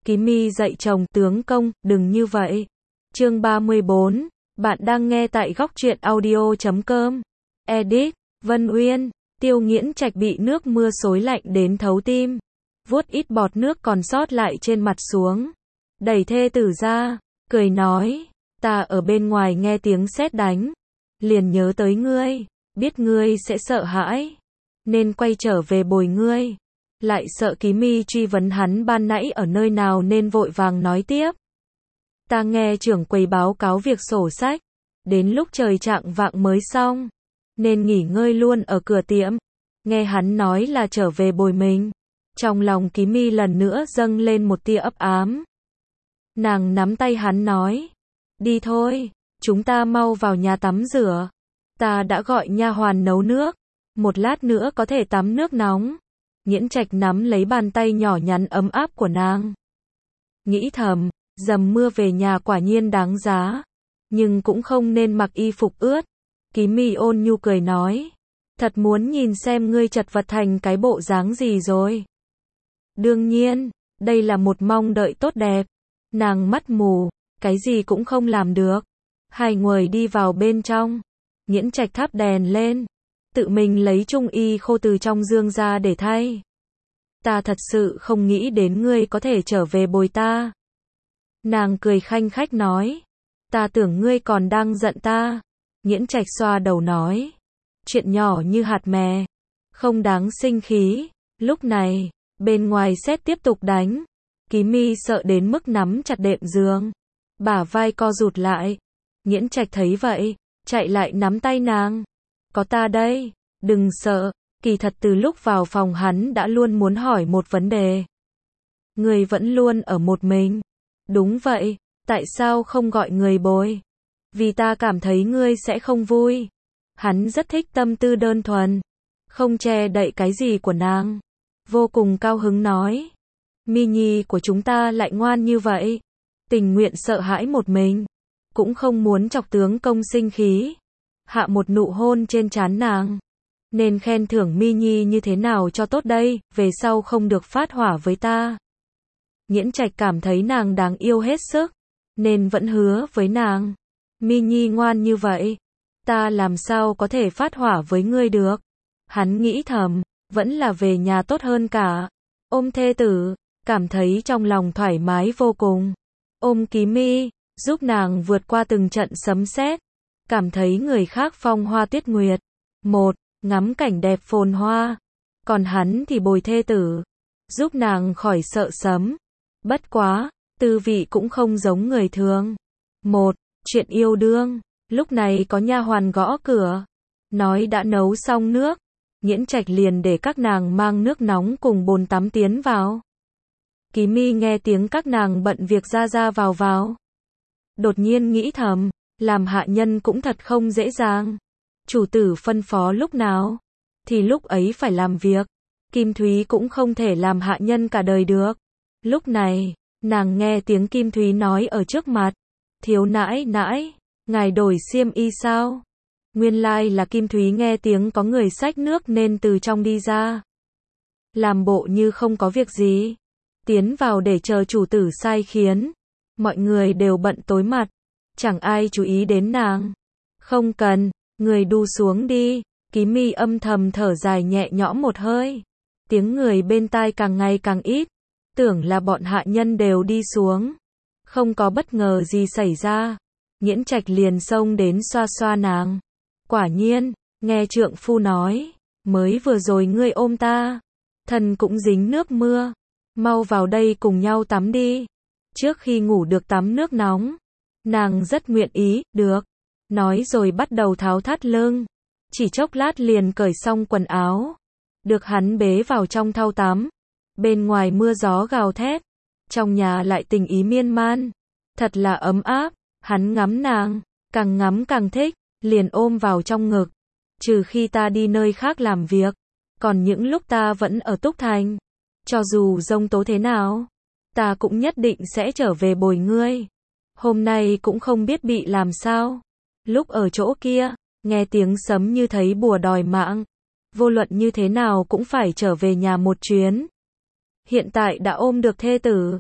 Ký Mi dạy chồng, tướng công, đừng như vậy. Chương 34, bạn đang nghe tại góc truyện audio.com. Edit, Vân Uyên, Tiêu Nghiễn Trạch bị nước mưa xối lạnh đến thấu tim. Vuốt ít bọt nước còn sót lại trên mặt xuống. Đẩy thê tử ra, cười nói, ta ở bên ngoài nghe tiếng sét đánh. Liền nhớ tới ngươi, biết ngươi sẽ sợ hãi. Nên quay trở về bồi ngươi. Lại sợ Ký Mi truy vấn hắn ban nãy ở nơi nào nên vội vàng nói tiếp. Ta nghe trưởng quầy báo cáo việc sổ sách. Đến lúc trời chạng vạng mới xong. Nên nghỉ ngơi luôn ở cửa tiệm. Nghe hắn nói là trở về bồi mình. Trong lòng Ký Mi lần nữa dâng lên một tia ấp ám. Nàng nắm tay hắn nói. Đi thôi, chúng ta mau vào nhà tắm rửa. Ta đã gọi nha hoàn nấu nước. Một lát nữa có thể tắm nước nóng. Nghiễn Trạch nắm lấy bàn tay nhỏ nhắn ấm áp của nàng. Nghĩ thầm, dầm mưa về nhà quả nhiên đáng giá. Nhưng cũng không nên mặc y phục ướt. Ký Mi ôn nhu cười nói. Thật muốn nhìn xem ngươi chật vật thành cái bộ dáng gì rồi. Đương nhiên, đây là một mong đợi tốt đẹp. Nàng mắt mù, cái gì cũng không làm được. Hai người đi vào bên trong. Nghiễn Trạch thắp đèn lên. Tự mình lấy trung y khô từ trong dương ra để thay. Ta thật sự không nghĩ đến ngươi có thể trở về bồi ta. Nàng cười khanh khách nói. Ta tưởng ngươi còn đang giận ta. Nghiễn Trạch xoa đầu nói. Chuyện nhỏ như hạt mè. Không đáng sinh khí. Lúc này, bên ngoài sét tiếp tục đánh. Ký Mi sợ đến mức nắm chặt đệm giường. Bả vai co rụt lại. Nghiễn Trạch thấy vậy, chạy lại nắm tay nàng. Có ta đây, đừng sợ. Kỳ thật từ lúc vào phòng hắn đã luôn muốn hỏi một vấn đề. Người vẫn luôn ở một mình. Đúng vậy, tại sao không gọi người bồi? Vì ta cảm thấy ngươi sẽ không vui. Hắn rất thích tâm tư đơn thuần. Không che đậy cái gì của nàng. Vô cùng cao hứng nói. Mi Nhi của chúng ta lại ngoan như vậy. Tình nguyện sợ hãi một mình. Cũng không muốn chọc tướng công sinh khí. Hạ một nụ hôn trên trán nàng. Nên khen thưởng Mi Nhi như thế nào cho tốt đây, về sau không được phát hỏa với ta. Nghiễn Trạch cảm thấy nàng đáng yêu hết sức. Nên vẫn hứa với nàng. Mi Nhi ngoan như vậy. Ta làm sao có thể phát hỏa với ngươi được. Hắn nghĩ thầm, vẫn là về nhà tốt hơn cả. Ôm thê tử, cảm thấy trong lòng thoải mái vô cùng. Ôm Ký Mi, giúp nàng vượt qua từng trận sấm sét. Cảm thấy người khác phong hoa tuyết nguyệt. Một, ngắm cảnh đẹp phồn hoa. Còn hắn thì bồi thê tử. Giúp nàng khỏi sợ sấm. Bất quá, tư vị cũng không giống người thường. Một, chuyện yêu đương. Lúc này có nha hoàn gõ cửa. Nói đã nấu xong nước. Nghiễn Trạch liền để các nàng mang nước nóng cùng bồn tắm tiến vào. Ký Mi nghe tiếng các nàng bận việc ra ra vào vào. Đột nhiên nghĩ thầm, làm hạ nhân cũng thật không dễ dàng. Chủ tử phân phó lúc nào, thì lúc ấy phải làm việc. Kim Thúy cũng không thể làm hạ nhân cả đời được. Lúc này, nàng nghe tiếng Kim Thúy nói ở trước mặt. Thiếu nãi nãi, ngài đổi xiêm y sao? Nguyên lai là Kim Thúy nghe tiếng có người xách nước nên từ trong đi ra. Làm bộ như không có việc gì. Tiến vào để chờ chủ tử sai khiến. Mọi người đều bận tối mặt. Chẳng ai chú ý đến nàng. Không cần, người đu xuống đi. Ký Mi âm thầm thở dài nhẹ nhõm một hơi. Tiếng người bên tai càng ngày càng ít. Tưởng là bọn hạ nhân đều đi xuống. Không có bất ngờ gì xảy ra. Nghiễn Trạch liền xông đến xoa xoa nàng. Quả nhiên, nghe trượng phu nói. Mới vừa rồi ngươi ôm ta. Thân cũng dính nước mưa. Mau vào đây cùng nhau tắm đi. Trước khi ngủ được tắm nước nóng. Nàng rất nguyện ý, được. Nói rồi bắt đầu tháo thắt lưng. Chỉ chốc lát liền cởi xong quần áo. Được hắn bế vào trong thau tắm. Bên ngoài mưa gió gào thét. Trong nhà lại tình ý miên man. Thật là ấm áp. Hắn ngắm nàng. Càng ngắm càng thích. Liền ôm vào trong ngực. Trừ khi ta đi nơi khác làm việc. Còn những lúc ta vẫn ở Túc Thành. Cho dù giông tố thế nào. Ta cũng nhất định sẽ trở về bồi ngươi. Hôm nay cũng không biết bị làm sao. Lúc ở chỗ kia, nghe tiếng sấm như thấy bùa đòi mạng. Vô luận như thế nào cũng phải trở về nhà một chuyến. Hiện tại đã ôm được thê tử.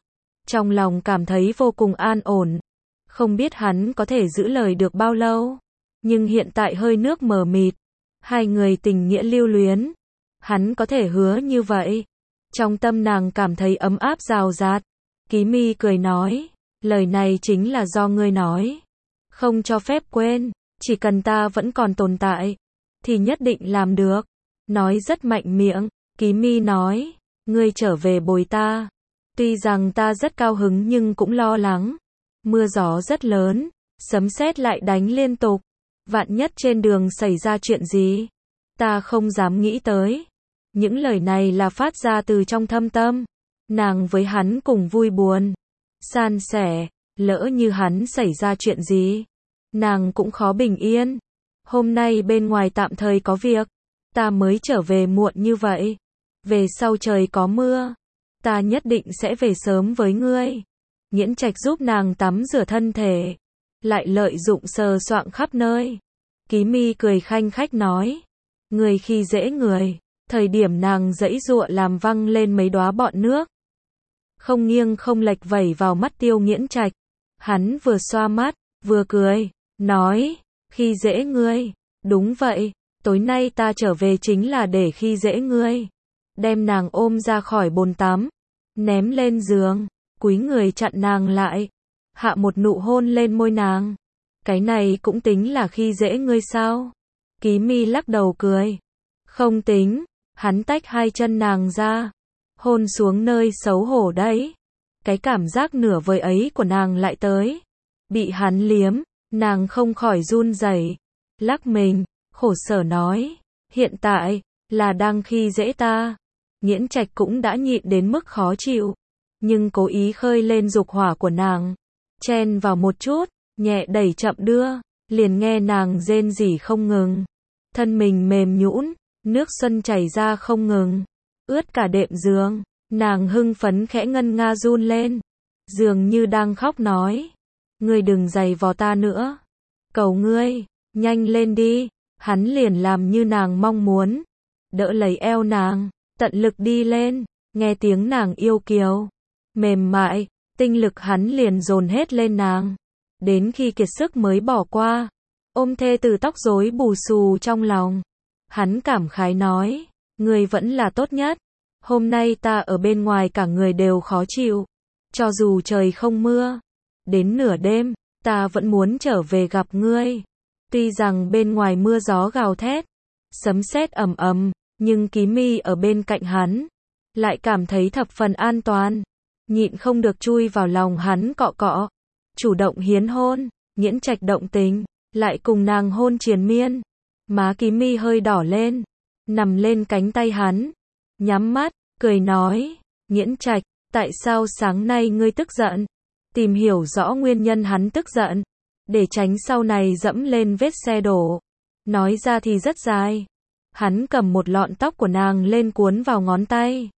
trong lòng cảm thấy vô cùng an ổn. Không biết hắn có thể giữ lời được bao lâu, nhưng hiện tại hơi nước mờ mịt, hai người tình nghĩa lưu luyến, hắn có thể hứa như vậy. Trong tâm nàng cảm thấy ấm áp rào rạt. Ký Mi cười nói, lời này chính là do ngươi nói, không cho phép quên, chỉ cần ta vẫn còn tồn tại, thì nhất định làm được. Nói rất mạnh miệng, Ký Mi nói, ngươi trở về bồi ta. Tuy rằng ta rất cao hứng nhưng cũng lo lắng. Mưa gió rất lớn, sấm sét lại đánh liên tục. Vạn nhất trên đường xảy ra chuyện gì, ta không dám nghĩ tới. Những lời này là phát ra từ trong thâm tâm. Nàng với hắn cùng vui buồn, san sẻ, lỡ như hắn xảy ra chuyện gì, nàng cũng khó bình yên. Hôm nay bên ngoài tạm thời có việc, ta mới trở về muộn như vậy. Về sau trời có mưa, ta nhất định sẽ về sớm với ngươi. Nghiễn Trạch giúp nàng tắm rửa thân thể, lại lợi dụng sờ soạng khắp nơi. Ký Mi cười khanh khách nói, người khi dễ người. Thời điểm nàng giãy giụa làm văng lên mấy đóa bọt nước, không nghiêng không lệch vẩy vào mắt Tiêu Nghiễn Trạch. Hắn vừa xoa mắt, vừa cười, nói, khi dễ ngươi. Đúng vậy, tối nay ta trở về chính là để khi dễ ngươi. Đem nàng ôm ra khỏi bồn tắm, ném lên giường, cúi người chặn nàng lại, hạ một nụ hôn lên môi nàng. Cái này cũng tính là khi dễ ngươi sao? Ký Mi lắc đầu cười, không tính. Hắn tách hai chân nàng ra, hôn xuống nơi xấu hổ đấy. Cái cảm giác nửa vời ấy của nàng lại tới. Bị hắn liếm, nàng không khỏi run rẩy, lắc mình, khổ sở nói, hiện tại là đang khi dễ ta. Nghiễn Trạch cũng đã nhịn đến mức khó chịu, nhưng cố ý khơi lên dục hỏa của nàng, chen vào một chút, nhẹ đẩy chậm đưa, liền nghe nàng rên rỉ không ngừng. Thân mình mềm nhũn, nước xuân chảy ra không ngừng, ướt cả đệm giường. Nàng hưng phấn khẽ ngân nga run lên, dường như đang khóc nói, ngươi đừng giày vò ta nữa, cầu ngươi, nhanh lên đi. Hắn liền làm như nàng mong muốn, đỡ lấy eo nàng, tận lực đi lên. Nghe tiếng nàng yêu kiều, mềm mại, tinh lực hắn liền dồn hết lên nàng, đến khi kiệt sức mới bỏ qua. Ôm thê từ tóc rối bù xù trong lòng, hắn cảm khái nói, ngươi vẫn là tốt nhất. Hôm nay ta ở bên ngoài cả người đều khó chịu, cho dù trời không mưa, đến nửa đêm, ta vẫn muốn trở về gặp ngươi. Tuy rằng bên ngoài mưa gió gào thét, sấm sét ầm ầm, nhưng Ký Mi ở bên cạnh hắn, lại cảm thấy thập phần an toàn, nhịn không được chui vào lòng hắn cọ cọ, chủ động hiến hôn. Nghiễn Trạch động tình, lại cùng nàng hôn triền miên. Má Ký Mi hơi đỏ lên, nằm lên cánh tay hắn, nhắm mắt, cười nói, Nghiễn Trạch, tại sao sáng nay ngươi tức giận? Tìm hiểu rõ nguyên nhân hắn tức giận, để tránh sau này dẫm lên vết xe đổ. Nói ra thì rất dài. Hắn cầm một lọn tóc của nàng lên cuốn vào ngón tay.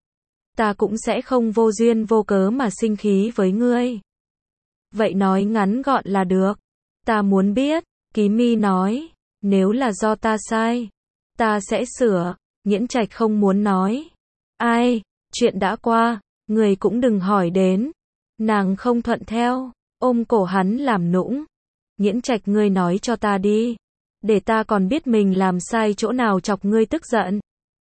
Ta cũng sẽ không vô duyên vô cớ mà sinh khí với ngươi. Vậy nói ngắn gọn là được. Ta muốn biết. Ký Mi nói, nếu là do ta sai, ta sẽ sửa. Nghiễn Trạch không muốn nói. Ai, chuyện đã qua, người cũng đừng hỏi đến. Nàng không thuận theo, ôm cổ hắn làm nũng. Nghiễn Trạch, ngươi nói cho ta đi, để ta còn biết mình làm sai chỗ nào chọc ngươi tức giận.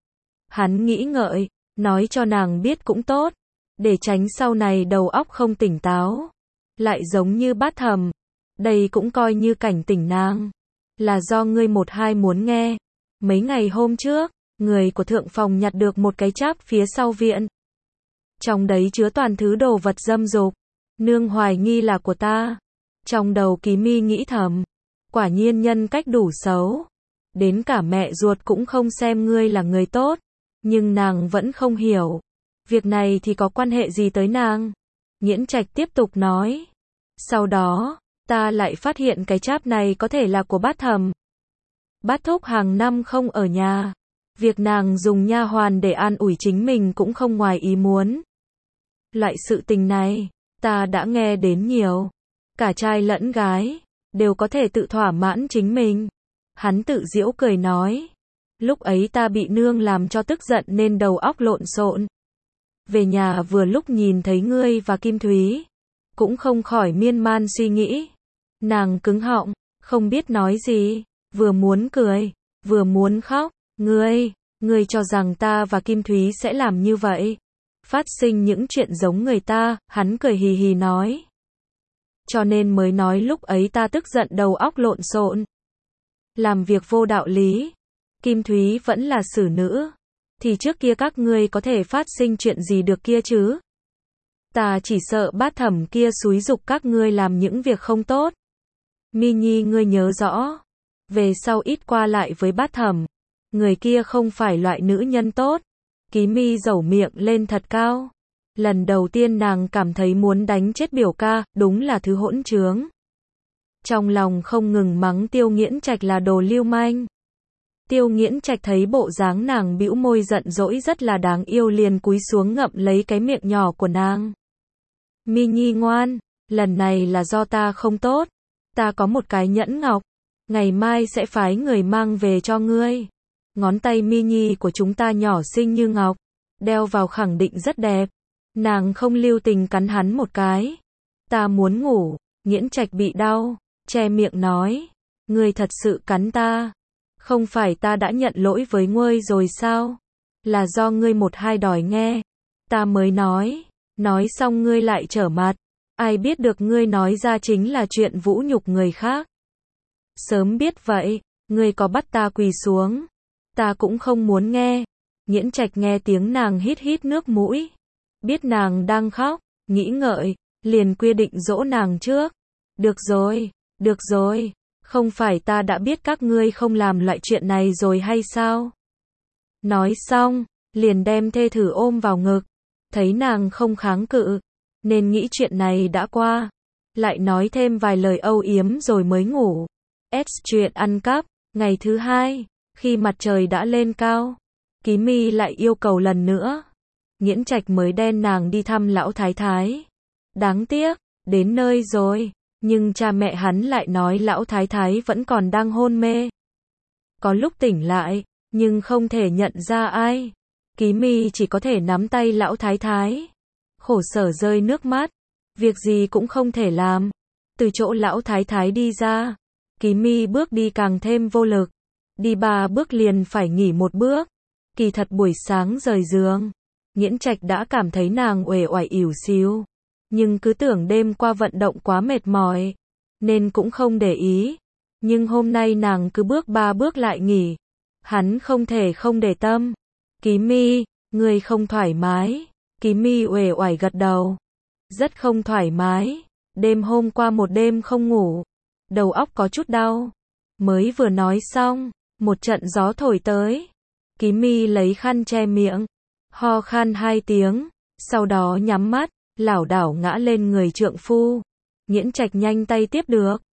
Hắn nghĩ ngợi, nói cho nàng biết cũng tốt, để tránh sau này đầu óc không tỉnh táo, lại giống như Bát Thầm. Đây cũng coi như cảnh tỉnh nàng, là do ngươi một hai muốn nghe. Mấy ngày hôm trước, người của thượng phòng nhặt được một cái cháp phía sau viện. Trong đấy chứa toàn thứ đồ vật dâm dục. Nương hoài nghi là của ta. Trong đầu Ký Mi nghĩ thầm, quả nhiên nhân cách đủ xấu, đến cả mẹ ruột cũng không xem ngươi là người tốt. Nhưng nàng vẫn không hiểu, việc này thì có quan hệ gì tới nàng. Nghiễn Trạch tiếp tục nói, sau đó, ta lại phát hiện cái cháp này có thể là của Bát Thầm. Bát thúc hàng năm không ở nhà, việc nàng dùng nha hoàn để an ủi chính mình cũng không ngoài ý muốn. Loại sự tình này, ta đã nghe đến nhiều, cả trai lẫn gái, đều có thể tự thỏa mãn chính mình. Hắn tự giễu cười nói, lúc ấy ta bị nương làm cho tức giận nên đầu óc lộn xộn. về nhà vừa lúc nhìn thấy ngươi và Kim Thúy, cũng không khỏi miên man suy nghĩ. Nàng cứng họng, không biết nói gì, vừa muốn cười, vừa muốn khóc. Ngươi cho rằng ta và Kim Thúy sẽ làm như vậy? Phát sinh những chuyện giống người ta, hắn cười hì hì nói. Cho nên mới nói lúc ấy ta tức giận đầu óc lộn xộn. Làm việc vô đạo lý. Kim Thúy vẫn là xử nữ. Thì trước kia các ngươi có thể phát sinh chuyện gì được kia chứ? Ta chỉ sợ bát thẩm kia xúi giục các ngươi làm những việc không tốt. Mi Nhi ngươi nhớ rõ. Về sau ít qua lại với bát thẩm. Người kia không phải loại nữ nhân tốt. Ký Mi dẩu miệng lên thật cao. Lần đầu tiên nàng cảm thấy muốn đánh chết biểu ca, đúng là thứ hỗn trướng. Trong lòng không ngừng mắng Tiêu Nghiễn Trạch là đồ lưu manh. Tiêu Nghiễn Trạch thấy bộ dáng nàng bĩu môi giận dỗi rất là đáng yêu liền cúi xuống ngậm lấy cái miệng nhỏ của nàng. Mi Nhi ngoan, lần này là do ta không tốt. Ta có một cái nhẫn ngọc, ngày mai sẽ phái người mang về cho ngươi. Ngón tay Mi Nhi của chúng ta nhỏ xinh như ngọc, đeo vào khẳng định rất đẹp. Nàng không lưu tình cắn hắn một cái. Ta muốn ngủ. Nghiễn Trạch bị đau, che miệng nói. Ngươi thật sự cắn ta. Không phải ta đã nhận lỗi với ngươi rồi sao? Là do ngươi một hai đòi nghe. Ta mới nói. Nói xong ngươi lại trở mặt. Ai biết được ngươi nói ra chính là chuyện vũ nhục người khác. Sớm biết vậy, ngươi có bắt ta quỳ xuống. Ta cũng không muốn nghe. Nghiễn Trạch nghe tiếng nàng hít hít nước mũi. Biết nàng đang khóc, nghĩ ngợi, liền quyết định dỗ nàng trước. Được rồi, không phải ta đã biết các ngươi không làm loại chuyện này rồi hay sao? Nói xong, liền đem thê thử ôm vào ngực. Thấy nàng không kháng cự, nên nghĩ chuyện này đã qua. Lại nói thêm vài lời âu yếm rồi mới ngủ. Chuyện ăn cắp, ngày thứ hai, khi mặt trời đã lên cao, Ký Mi lại yêu cầu lần nữa. Nghiễn Trạch mới đen nàng đi thăm lão thái thái. Đáng tiếc, đến nơi rồi, nhưng cha mẹ hắn lại nói lão thái thái vẫn còn đang hôn mê. Có lúc tỉnh lại, nhưng không thể nhận ra ai. Ký Mi chỉ có thể nắm tay lão thái thái. Khổ sở rơi nước mắt. Việc gì cũng không thể làm. Từ chỗ lão thái thái đi ra, Ký Mi bước đi càng thêm vô lực. Đi 3 bước liền phải nghỉ 1 bước. Kỳ thật buổi sáng rời giường, Nghiễn Trạch đã cảm thấy nàng uể oải ỉu xìu. Nhưng cứ tưởng đêm qua vận động quá mệt mỏi, nên cũng không để ý. Nhưng hôm nay nàng cứ bước 3 bước lại nghỉ. Hắn không thể không để tâm. Ký Mi, ngươi không thoải mái. Ký Mi uể oải gật đầu. Rất không thoải mái. Đêm hôm qua một đêm không ngủ. Đầu óc có chút đau. Mới vừa nói xong, một trận gió thổi tới. Ký Mi lấy khăn che miệng, ho khan 2 tiếng, sau đó nhắm mắt, lảo đảo ngã lên người trượng phu. Nghiễn Trạch nhanh tay tiếp được.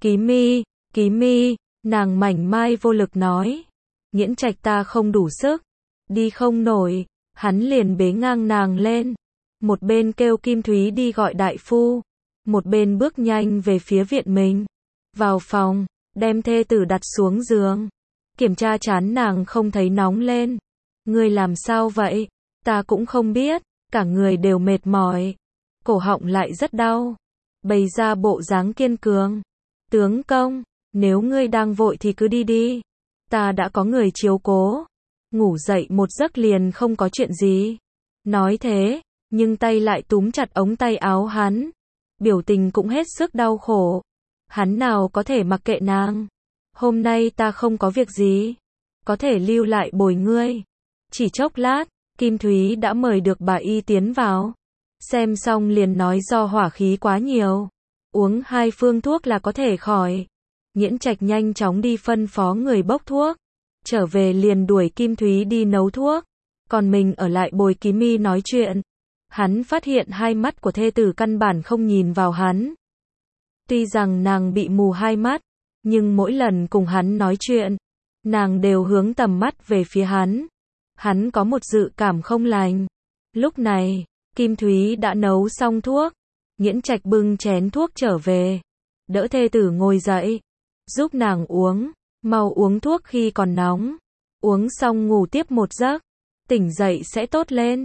Ký Mi, nàng mảnh mai vô lực nói. Nghiễn Trạch ta không đủ sức, đi không nổi, hắn liền bế ngang nàng lên. Một bên kêu Kim Thúy đi gọi đại phu, một bên bước nhanh về phía viện mình. Vào phòng, đem thê tử đặt xuống giường. Kiểm tra trán nàng không thấy nóng lên. Ngươi làm sao vậy? Ta cũng không biết, cả người đều mệt mỏi. Cổ họng lại rất đau. Bày ra bộ dáng kiên cường. Tướng công, nếu ngươi đang vội thì cứ đi đi. Ta đã có người chiếu cố. Ngủ dậy một giấc liền không có chuyện gì. Nói thế, nhưng tay lại túm chặt ống tay áo hắn. Biểu tình cũng hết sức đau khổ. Hắn nào có thể mặc kệ nàng. Hôm nay ta không có việc gì, có thể lưu lại bồi ngươi. Chỉ chốc lát, Kim Thúy đã mời được bà y tiến vào. Xem xong liền nói do hỏa khí quá nhiều, uống 2 phương thuốc là có thể khỏi. Nghiễn Trạch nhanh chóng đi phân phó người bốc thuốc, trở về liền đuổi Kim Thúy đi nấu thuốc, còn mình ở lại bồi Ký Mi nói chuyện. Hắn phát hiện hai mắt của thê tử căn bản không nhìn vào hắn. Tuy rằng nàng bị mù 2 mắt, nhưng mỗi lần cùng hắn nói chuyện, nàng đều hướng tầm mắt về phía hắn. Hắn có một dự cảm không lành. Lúc này, Kim Thúy đã nấu xong thuốc. Nghiễn Trạch bưng chén thuốc trở về, đỡ thê tử ngồi dậy, giúp nàng uống, mau uống thuốc khi còn nóng. Uống xong ngủ tiếp một giấc, tỉnh dậy sẽ tốt lên.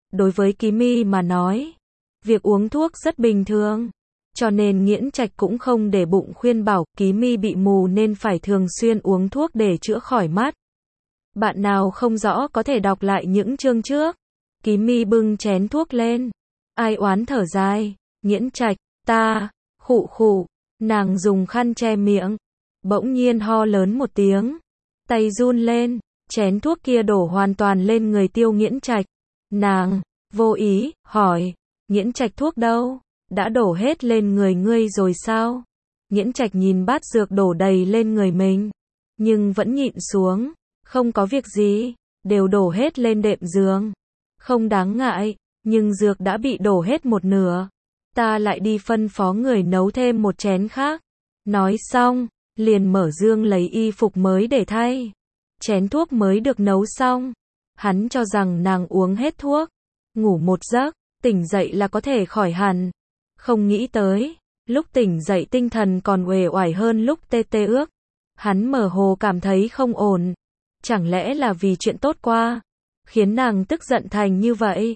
Đối với Ký My mà nói, việc uống thuốc rất bình thường. Cho nên Nghiễn Trạch cũng không để bụng khuyên bảo, Ký My bị mù nên phải thường xuyên uống thuốc để chữa khỏi mắt. Bạn nào không rõ có thể đọc lại những chương trước. Ký My bưng chén thuốc lên. Ai oán thở dài. Nghiễn Trạch, ta, khụ khụ. Nàng dùng khăn che miệng. Bỗng nhiên ho lớn một tiếng. Tay run lên. Chén thuốc kia đổ hoàn toàn lên người Tiêu Nghiễn Trạch. Nàng, vô ý, hỏi. Nghiễn Trạch thuốc đâu? Đã đổ hết lên người ngươi rồi sao? Nghiễn Trạch nhìn bát dược đổ đầy lên người mình. Nhưng vẫn nhịn xuống. Không có việc gì. Đều đổ hết lên đệm giường. Không đáng ngại. Nhưng dược đã bị đổ hết một nửa. Ta lại đi phân phó người nấu thêm một chén khác. Nói xong, liền mở giường lấy y phục mới để thay. Chén thuốc mới được nấu xong. Hắn cho rằng nàng uống hết thuốc. Ngủ một giấc, tỉnh dậy là có thể khỏi hẳn. Không nghĩ tới, lúc tỉnh dậy tinh thần còn uể oải hơn lúc tê tê ước. Hắn mơ hồ cảm thấy không ổn. Chẳng lẽ là vì chuyện tốt qua, khiến nàng tức giận thành như vậy?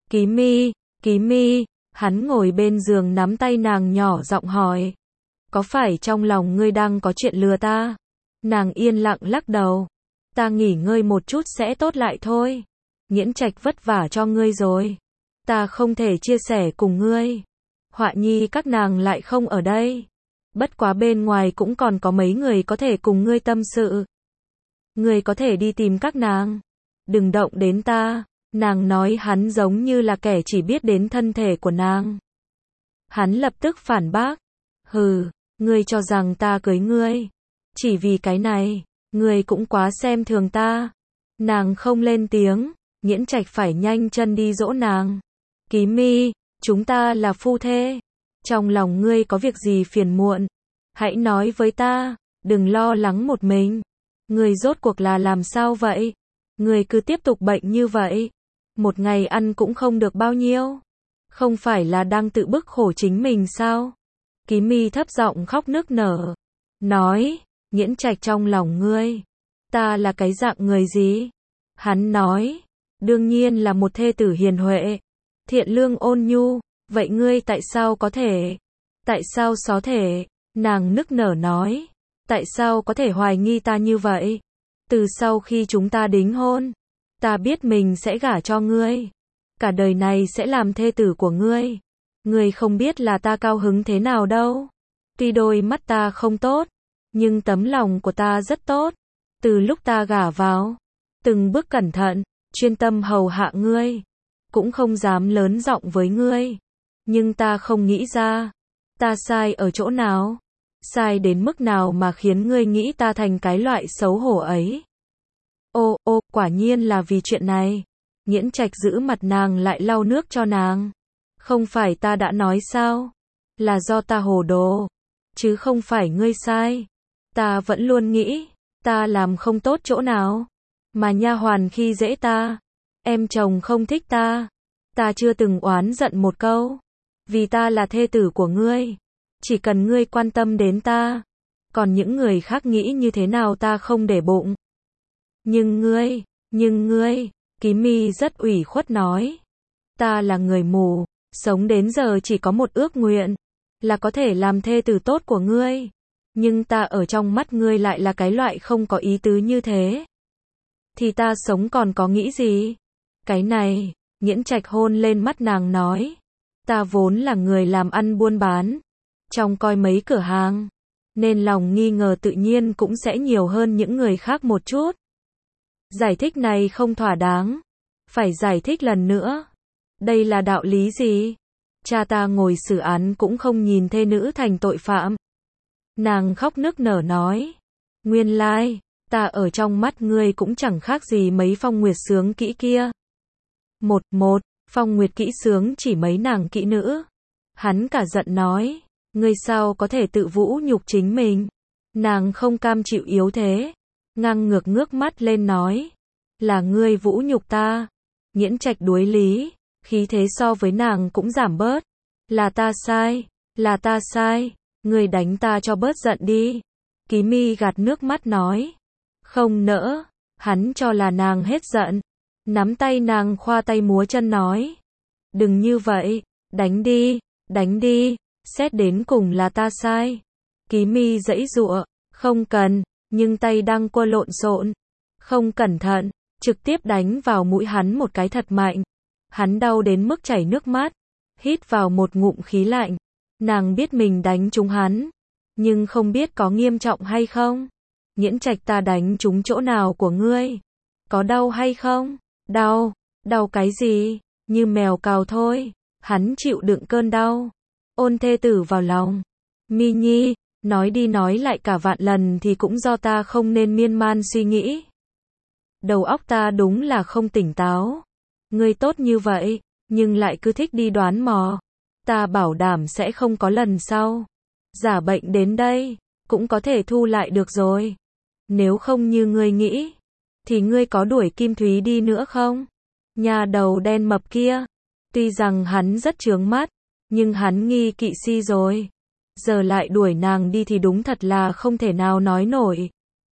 Ký My, hắn ngồi bên giường nắm tay nàng nhỏ giọng hỏi. Có phải trong lòng ngươi đang có chuyện lừa ta? Nàng yên lặng lắc đầu. Ta nghỉ ngơi một chút sẽ tốt lại thôi. Nghiễn Trạch vất vả cho ngươi rồi. Ta không thể chia sẻ cùng ngươi. Họa nhi các nàng lại không ở đây. Bất quá bên ngoài cũng còn có mấy người có thể cùng ngươi tâm sự. Ngươi có thể đi tìm các nàng. Đừng động đến ta. Nàng nói hắn giống như là kẻ chỉ biết đến thân thể của nàng. Hắn lập tức phản bác. Hừ, ngươi cho rằng ta cưới ngươi chỉ vì cái này, ngươi cũng quá xem thường ta. Nàng không lên tiếng. Nghiễn Trạch phải nhanh chân đi dỗ nàng. Ký My, chúng ta là phu thê. Trong lòng ngươi có việc gì phiền muộn, hãy nói với ta, đừng lo lắng một mình. Ngươi rốt cuộc là làm sao vậy? Ngươi cứ tiếp tục bệnh như vậy, một ngày ăn cũng không được bao nhiêu. Không phải là đang tự bức khổ chính mình sao? Ký My thấp giọng khóc nức nở. Nói, Nghiễn Trạch trong lòng ngươi, ta là cái dạng người gì? Hắn nói, đương nhiên là một thê tử hiền huệ, thiện lương ôn nhu. Vậy ngươi tại sao có thể? Tại sao có thể? Nàng nức nở nói. Tại sao có thể hoài nghi ta như vậy? Từ sau khi chúng ta đính hôn, ta biết mình sẽ gả cho ngươi. Cả đời này sẽ làm thê tử của ngươi. Ngươi không biết là ta cao hứng thế nào đâu. Tuy đôi mắt ta không tốt, nhưng tấm lòng của ta rất tốt. Từ lúc ta gả vào, từng bước cẩn thận, chuyên tâm hầu hạ ngươi. Cũng không dám lớn giọng với ngươi. Nhưng ta không nghĩ ra, ta sai ở chỗ nào? Sai đến mức nào mà khiến ngươi nghĩ ta thành cái loại xấu hổ ấy? Ô, quả nhiên là vì chuyện này. Nghiễn Trạch giữ mặt nàng lại lau nước cho nàng. Không phải ta đã nói sao? Là do ta hồ đồ, chứ không phải ngươi sai. Ta vẫn luôn nghĩ, ta làm không tốt chỗ nào. Mà nha hoàn khi dễ ta, em chồng không thích ta. Ta chưa từng oán giận một câu. Vì ta là thê tử của ngươi. Chỉ cần ngươi quan tâm đến ta. Còn những người khác nghĩ như thế nào ta không để bụng. Nhưng ngươi, Ký My rất ủy khuất nói. Ta là người mù, sống đến giờ chỉ có một ước nguyện, là có thể làm thê tử tốt của ngươi. Nhưng ta ở trong mắt ngươi lại là cái loại không có ý tứ như thế. Thì ta sống còn có nghĩ gì? Cái này, Nghiễn Trạch hôn lên mắt nàng nói. Ta vốn là người làm ăn buôn bán, trong coi mấy cửa hàng, nên lòng nghi ngờ tự nhiên cũng sẽ nhiều hơn những người khác một chút. Giải thích này không thỏa đáng, phải giải thích lần nữa. Đây là đạo lý gì? Cha ta ngồi xử án cũng không nhìn thê nữ thành tội phạm. Nàng khóc nức nở nói. Nguyên lai, ta ở trong mắt ngươi cũng chẳng khác gì mấy phong nguyệt sướng kỹ kia. Phong nguyệt kỹ sướng chỉ mấy nàng kỹ nữ. Hắn cả giận nói. Ngươi sao có thể tự vũ nhục chính mình? Nàng không cam chịu yếu thế, ngang ngược ngước mắt lên nói. Là ngươi vũ nhục ta. Nghiễn Trạch đuối lý, khí thế so với nàng cũng giảm bớt. Là ta sai, ngươi đánh ta cho bớt giận đi. Ký My gạt nước mắt nói. Không nỡ, hắn cho là nàng hết giận. Nắm tay nàng khoa tay múa chân nói. Đừng như vậy, đánh đi, xét đến cùng là ta sai. Ký Mi giãy giụa, không cần, nhưng tay đang quơ lộn xộn. Không cẩn thận, trực tiếp đánh vào mũi hắn một cái thật mạnh. Hắn đau đến mức chảy nước mắt, hít vào một ngụm khí lạnh. Nàng biết mình đánh trúng hắn, nhưng không biết có nghiêm trọng hay không. Nghiễn Trạch, ta đánh trúng chỗ nào của ngươi? Có đau hay không? Đau cái gì? Như mèo cào thôi. Hắn chịu đựng cơn đau, ôn thê tử vào lòng. Mi Nhi, nói đi nói lại cả vạn lần thì cũng do ta không nên miên man suy nghĩ. Đầu óc ta đúng là không tỉnh táo. Ngươi tốt như vậy, nhưng lại cứ thích đi đoán mò. Ta bảo đảm sẽ không có lần sau. Giả bệnh đến đây, cũng có thể thu lại được rồi. Nếu không như ngươi nghĩ, thì ngươi có đuổi Kim Thúy đi nữa không? Nhà đầu đen mập kia. Tuy rằng hắn rất chướng mắt, nhưng hắn nghi kỵ Si rồi. Giờ lại đuổi nàng đi thì đúng thật là không thể nào nói nổi.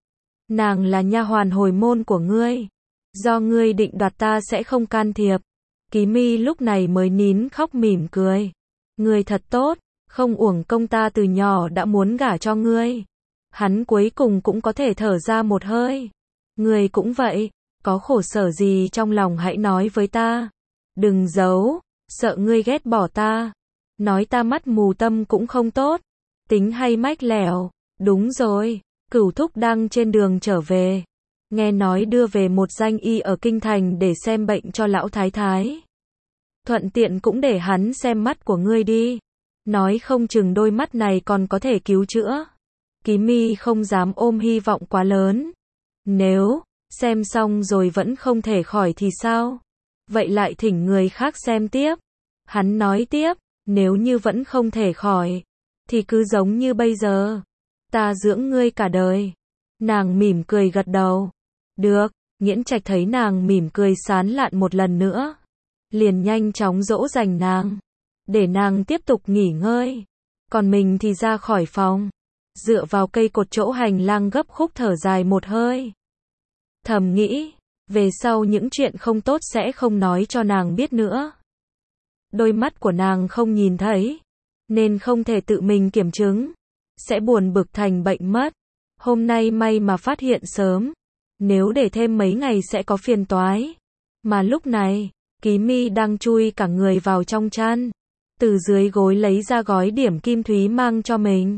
Nàng là nha hoàn hồi môn của ngươi. Do ngươi định đoạt ta sẽ không can thiệp. Ký Mi lúc này mới nín khóc mỉm cười. Ngươi thật tốt, không uổng công ta từ nhỏ đã muốn gả cho ngươi. Hắn cuối cùng cũng có thể thở ra một hơi. Ngươi cũng vậy, có khổ sở gì trong lòng hãy nói với ta. Đừng giấu, sợ ngươi ghét bỏ ta. Nói ta mắt mù tâm cũng không tốt. Tính hay mách lẻo. Đúng rồi, Cửu thúc đang trên đường trở về. Nghe nói đưa về một danh y ở kinh thành để xem bệnh cho lão thái thái. Thuận tiện cũng để hắn xem mắt của ngươi đi. Nói không chừng đôi mắt này còn có thể cứu chữa. Ký Mi không dám ôm hy vọng quá lớn. Nếu xem xong rồi vẫn không thể khỏi thì sao? Vậy lại thỉnh người khác xem tiếp. Hắn nói tiếp, nếu như vẫn không thể khỏi, thì cứ giống như bây giờ. Ta dưỡng ngươi cả đời. Nàng mỉm cười gật đầu. Được, Nghiễn Trạch thấy nàng mỉm cười sán lạn một lần nữa. Liền nhanh chóng dỗ dành nàng. Để nàng tiếp tục nghỉ ngơi. Còn mình thì ra khỏi phòng. Dựa vào cây cột chỗ hành lang gấp khúc thở dài một hơi. Thầm nghĩ, về sau những chuyện không tốt sẽ không nói cho nàng biết nữa. Đôi mắt của nàng không nhìn thấy, nên không thể tự mình kiểm chứng. Sẽ buồn bực thành bệnh mất. Hôm nay may mà phát hiện sớm. Nếu để thêm mấy ngày sẽ có phiền toái. Mà lúc này, Ký Mi đang chui cả người vào trong chăn. Từ dưới gối lấy ra gói điểm Kim Thúy mang cho mình.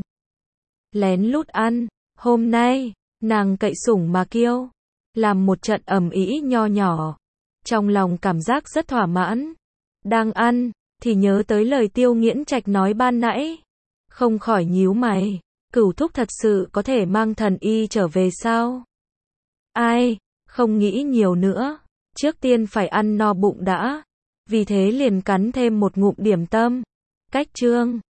Lén lút ăn. Hôm nay, nàng cậy sủng mà kiêu. Làm một trận ầm ĩ nho nhỏ. Trong lòng cảm giác rất thỏa mãn. Đang ăn, thì nhớ tới lời Tiêu Nghiễn Trạch nói ban nãy. Không khỏi nhíu mày. Cửu thúc thật sự có thể mang thần y trở về sao? Ai, không nghĩ nhiều nữa. Trước tiên phải ăn no bụng đã. Vì thế liền cắn thêm một ngụm điểm tâm. Cách chương